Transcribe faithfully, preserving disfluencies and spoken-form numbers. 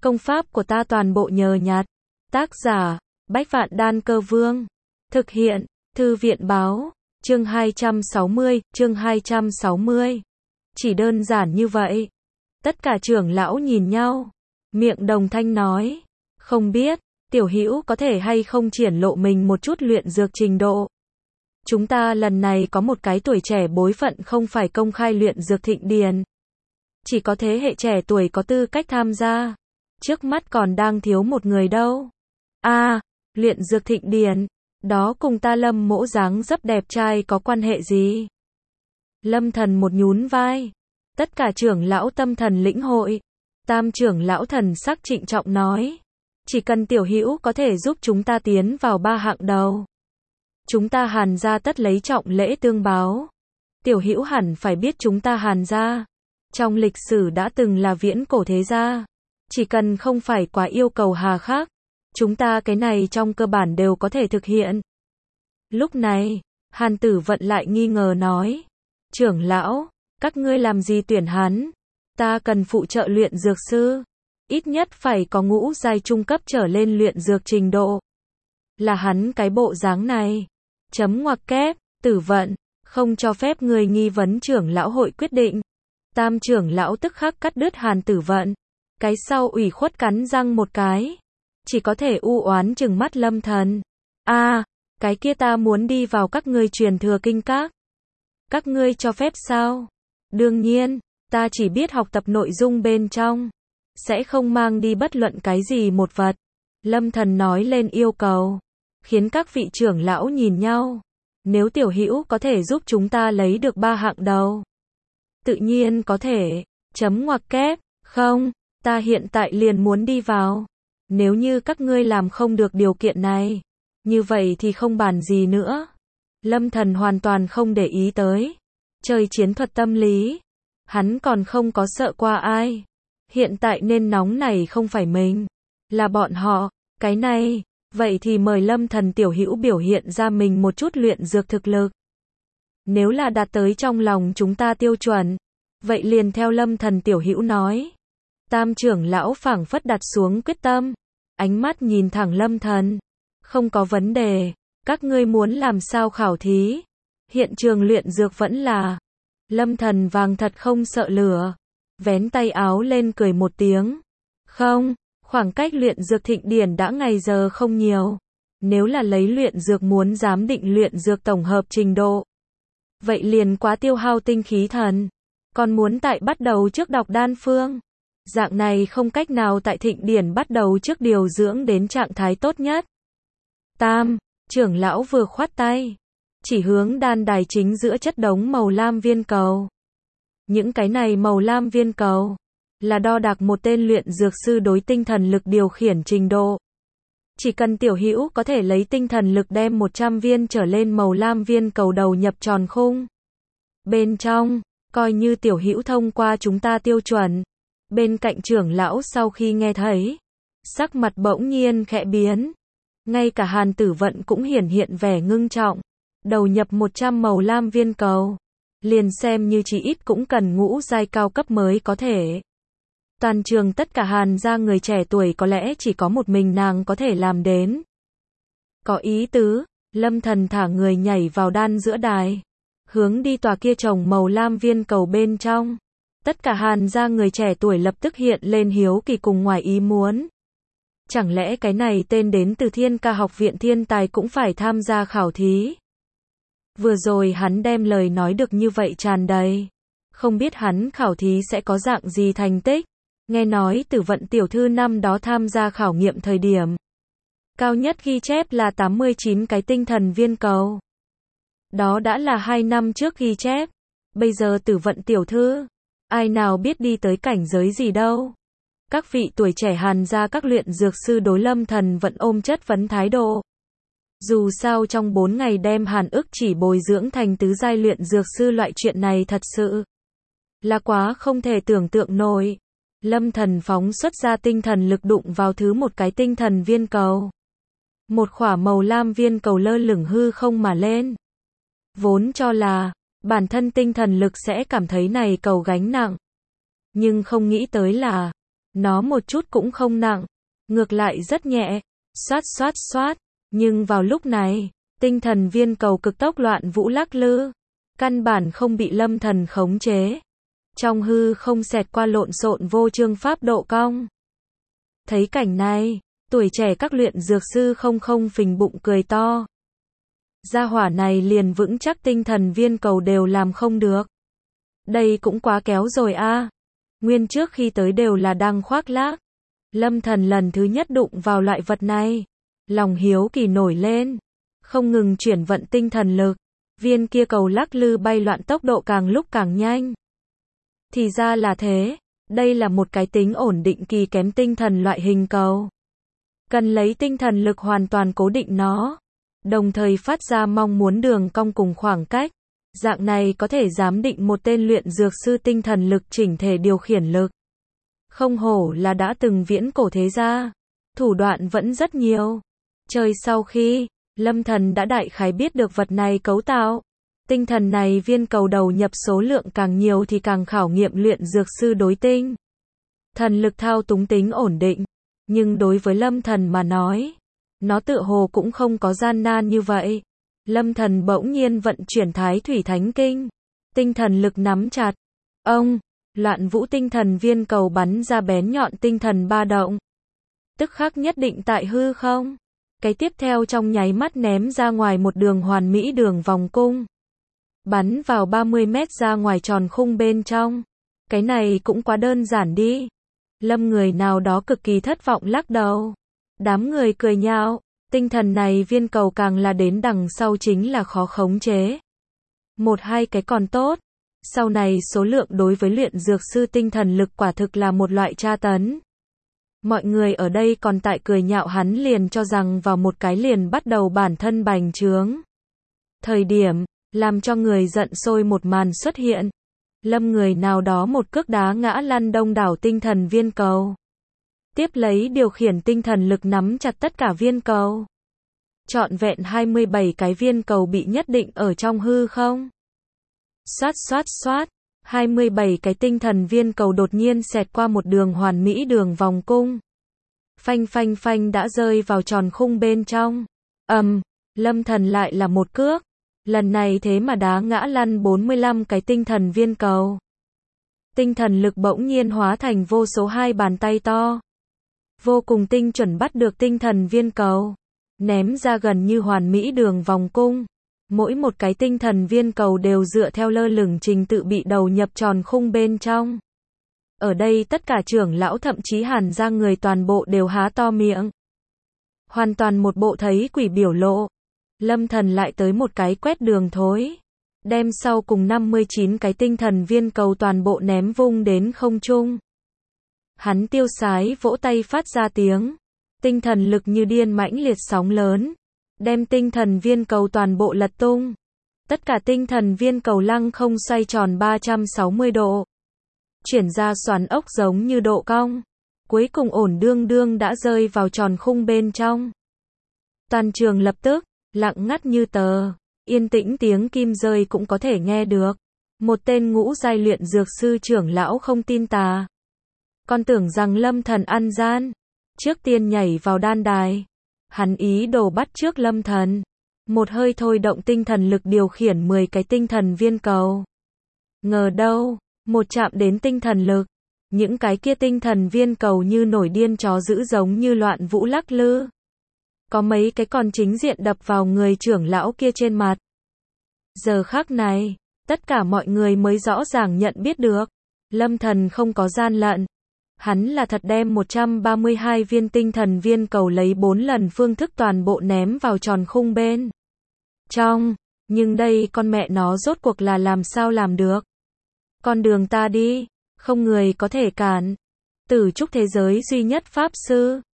Công pháp của ta toàn bộ nhờ nhặt. Tác giả, Bách Vạn Đan Cơ Vương. Thực hiện, Thư viện Báo. Chương hai trăm sáu mươi, chương hai trăm sáu mươi. Chỉ đơn giản như vậy. Tất cả trưởng lão nhìn nhau. Miệng đồng thanh nói. Không biết, tiểu hữu có thể hay không triển lộ mình một chút luyện dược trình độ. Chúng ta lần này có một cái tuổi trẻ bối phận không phải công khai luyện dược thịnh điền. Chỉ có thế hệ trẻ tuổi có tư cách tham gia. Trước mắt còn đang thiếu một người đâu. a à, luyện dược thịnh điền. Đó cùng ta Lâm mỗ dáng dấp đẹp trai có quan hệ gì? Lâm Thần một nhún vai. Tất cả trưởng lão tâm thần lĩnh hội. Tam trưởng lão thần sắc trịnh trọng nói. Chỉ cần tiểu hữu có thể giúp chúng ta tiến vào ba hạng đầu. Chúng ta Hàn gia tất lấy trọng lễ tương báo. Tiểu hữu hẳn phải biết chúng ta Hàn gia. Trong lịch sử đã từng là viễn cổ thế gia. Chỉ cần không phải quá yêu cầu hà khắc. Chúng ta cái này trong cơ bản đều có thể thực hiện. Lúc này, Hàn Tử Vận lại nghi ngờ nói. Trưởng lão, các ngươi làm gì tuyển hắn? Ta cần phụ trợ luyện dược sư. Ít nhất phải có ngũ giai trung cấp trở lên luyện dược trình độ. Là hắn cái bộ dáng này. Chấm ngoặc kép, Tử Vận, không cho phép người nghi vấn trưởng lão hội quyết định. Tam trưởng lão tức khắc cắt đứt Hàn Tử Vận. Cái sau ủy khuất cắn răng một cái. Chỉ có thể u oán trừng mắt Lâm Thần. a à, cái kia ta muốn đi vào các ngươi truyền thừa kinh các. Các ngươi cho phép sao? Đương nhiên, ta chỉ biết học tập nội dung bên trong. Sẽ không mang đi bất luận cái gì một vật. Lâm Thần nói lên yêu cầu. Khiến các vị trưởng lão nhìn nhau. Nếu tiểu hữu có thể giúp chúng ta lấy được ba hạng đầu. Tự nhiên có thể. Chấm ngoặc kép. Không, ta hiện tại liền muốn đi vào. Nếu như các ngươi làm không được điều kiện này. Như vậy thì không bàn gì nữa. Lâm Thần hoàn toàn không để ý tới. Chơi chiến thuật tâm lý. Hắn còn không có sợ qua ai. Hiện tại nên nóng này không phải mình. Là bọn họ. Cái này. Vậy thì mời Lâm Thần tiểu hữu biểu hiện ra mình một chút luyện dược thực lực. Nếu là đạt tới trong lòng chúng ta tiêu chuẩn. Vậy liền theo Lâm Thần tiểu hữu nói. Tam trưởng lão phảng phất đặt xuống quyết tâm. Ánh mắt nhìn thẳng Lâm Thần. Không có vấn đề. Các ngươi muốn làm sao khảo thí. Hiện trường luyện dược vẫn là. Lâm Thần vàng thật không sợ lửa. Vén tay áo lên cười một tiếng. Không, khoảng cách luyện dược thịnh điển đã ngày giờ không nhiều. Nếu là lấy luyện dược muốn giám định luyện dược tổng hợp trình độ. Vậy liền quá tiêu hao tinh khí thần. Còn muốn tại bắt đầu trước đọc đan phương. Dạng này không cách nào tại thịnh điển bắt đầu trước điều dưỡng đến trạng thái tốt nhất. Tam, trưởng lão vừa khoát tay. Chỉ hướng đan đài chính giữa chất đống màu lam viên cầu. Những cái này màu lam viên cầu. Là đo đạc một tên luyện dược sư đối tinh thần lực điều khiển trình độ. Chỉ cần tiểu hữu có thể lấy tinh thần lực đem một trăm viên trở lên màu lam viên cầu đầu nhập tròn khung. Bên trong, coi như tiểu hữu thông qua chúng ta tiêu chuẩn. Bên cạnh trưởng lão sau khi nghe thấy, sắc mặt bỗng nhiên khẽ biến. Ngay cả Hàn Tử Vận cũng hiển hiện vẻ ngưng trọng. Đầu nhập một trăm màu lam viên cầu. Liền xem như chỉ ít cũng cần ngũ giai cao cấp mới có thể. Toàn trường tất cả Hàn gia người trẻ tuổi có lẽ chỉ có một mình nàng có thể làm đến. Có ý tứ, Lâm Thần thả người nhảy vào đan giữa đài. Hướng đi tòa kia trồng màu lam viên cầu bên trong. Tất cả Hàn gia người trẻ tuổi lập tức hiện lên hiếu kỳ cùng ngoài ý muốn. Chẳng lẽ cái này tên đến từ Thiên Ca học viện thiên tài cũng phải tham gia khảo thí? Vừa rồi hắn đem lời nói được như vậy tràn đầy. Không biết hắn khảo thí sẽ có dạng gì thành tích. Nghe nói Tử Vận tiểu thư năm đó tham gia khảo nghiệm thời điểm. Cao nhất ghi chép là tám mươi chín cái tinh thần viên cầu. Đó đã là hai năm trước ghi chép. Bây giờ Tử Vận tiểu thư. Ai nào biết đi tới cảnh giới gì đâu. Các vị tuổi trẻ Hàn gia các luyện dược sư đối Lâm Thần vẫn ôm chất vấn thái độ. Dù sao trong bốn ngày đem Hàn ức chỉ bồi dưỡng thành tứ giai luyện dược sư loại chuyện này thật sự là quá không thể tưởng tượng nổi. Lâm Thần phóng xuất ra tinh thần lực đụng vào thứ một cái tinh thần viên cầu. Một khỏa màu lam viên cầu lơ lửng hư không mà lên. Vốn cho là bản thân tinh thần lực sẽ cảm thấy này cầu gánh nặng. Nhưng không nghĩ tới là Nó một chút cũng không nặng, ngược lại rất nhẹ, xoát xoát xoát, nhưng vào lúc này, tinh thần viên cầu cực tốc loạn vũ lắc lư, căn bản không bị Lâm Thần khống chế. Trong hư không xẹt qua lộn xộn vô chương pháp độ cong. Thấy cảnh này, tuổi trẻ các luyện dược sư không không phình bụng cười to. Gia hỏa này liền vững chắc tinh thần viên cầu đều làm không được. Đây cũng quá kéo rồi a. Nguyên trước khi tới đều là đang khoác lác. Lâm Thần lần thứ nhất đụng vào loại vật này. Lòng hiếu kỳ nổi lên. Không ngừng chuyển vận tinh thần lực. Viên kia cầu lắc lư bay loạn tốc độ càng lúc càng nhanh. Thì ra là thế. Đây là một cái tính ổn định kỳ kém tinh thần loại hình cầu. Cần lấy tinh thần lực hoàn toàn cố định nó. Đồng thời phát ra mong muốn đường cong cùng khoảng cách. Dạng này có thể giám định một tên luyện dược sư tinh thần lực chỉnh thể điều khiển lực. Không hổ là đã từng viễn cổ thế gia. Thủ đoạn vẫn rất nhiều. Trời sau khi, Lâm Thần đã đại khái biết được vật này cấu tạo. Tinh thần này viên cầu đầu nhập số lượng càng nhiều thì càng khảo nghiệm luyện dược sư đối tinh thần lực thao túng tính ổn định. Nhưng đối với Lâm Thần mà nói, nó tựa hồ cũng không có gian nan như vậy. Lâm Thần bỗng nhiên vận chuyển Thái Thủy Thánh Kinh. Tinh thần lực nắm chặt. Ông, loạn vũ tinh thần viên cầu bắn ra bén nhọn tinh thần ba động. Tức khắc nhất định tại hư không. Cái tiếp theo trong nháy mắt ném ra ngoài một đường hoàn mỹ đường vòng cung. Bắn vào ba mươi mét ra ngoài tròn khung bên trong. Cái này cũng quá đơn giản đi. Lâm người nào đó cực kỳ thất vọng lắc đầu. Đám người cười nhạo. Tinh thần này viên cầu càng là đến đằng sau chính là khó khống chế. Một hai cái còn tốt. Sau này số lượng đối với luyện dược sư tinh thần lực quả thực là một loại tra tấn. Mọi người ở đây còn tại cười nhạo hắn liền cho rằng vào một cái liền bắt đầu bản thân bành trướng. Thời điểm, làm cho người giận sôi một màn xuất hiện. Lâm người nào đó một cước đá ngã lăn đông đảo tinh thần viên cầu. Tiếp lấy điều khiển tinh thần lực nắm chặt tất cả viên cầu. Trọn vẹn hai mươi bảy cái viên cầu bị nhất định ở trong hư không. Xoát xoát xoát, hai mươi bảy cái tinh thần viên cầu đột nhiên xẹt qua một đường hoàn mỹ đường vòng cung. Phanh phanh phanh đã rơi vào tròn khung bên trong. Ầm, um, Lâm Thần lại là một cước. Lần này thế mà đá ngã lăn bốn mươi lăm cái tinh thần viên cầu. Tinh thần lực bỗng nhiên hóa thành vô số hai bàn tay to. Vô cùng tinh chuẩn bắt được tinh thần viên cầu. Ném ra gần như hoàn mỹ đường vòng cung. Mỗi một cái tinh thần viên cầu đều dựa theo lơ lửng trình tự bị đầu nhập tròn khung bên trong. Ở đây tất cả trưởng lão thậm chí Hàn ra người toàn bộ đều há to miệng. Hoàn toàn một bộ thấy quỷ biểu lộ. Lâm Thần lại tới một cái quét đường thối. Đem sau cùng năm mươi chín cái tinh thần viên cầu toàn bộ ném vung đến không trung. Hắn tiêu sái vỗ tay phát ra tiếng. Tinh thần lực như điên mãnh liệt sóng lớn. Đem tinh thần viên cầu toàn bộ lật tung. Tất cả tinh thần viên cầu lăng không xoay tròn ba trăm sáu mươi độ. Chuyển ra xoắn ốc giống như độ cong. Cuối cùng ổn đương đương đã rơi vào tròn khung bên trong. Toàn trường lập tức, lặng ngắt như tờ. Yên tĩnh tiếng kim rơi cũng có thể nghe được. Một tên ngũ giai luyện dược sư trưởng lão không tin tà. Còn tưởng rằng Lâm Thần ăn gian. Trước tiên nhảy vào đan đài. Hắn ý đồ bắt trước Lâm Thần. Một hơi thôi động tinh thần lực điều khiển mười cái tinh thần viên cầu. Ngờ đâu, một chạm đến tinh thần lực. Những cái kia tinh thần viên cầu như nổi điên chó dữ giống như loạn vũ lắc lư. Có mấy cái còn chính diện đập vào người trưởng lão kia trên mặt. Giờ khắc này, tất cả mọi người mới rõ ràng nhận biết được. Lâm Thần không có gian lận. Hắn là thật đem một trăm ba mươi hai viên tinh thần viên cầu lấy bốn lần phương thức toàn bộ ném vào tròn khung bên trong. Nhưng đây con mẹ nó rốt cuộc là làm sao làm được. Con đường ta đi, không người có thể cản. Tử trúc thế giới duy nhất pháp sư.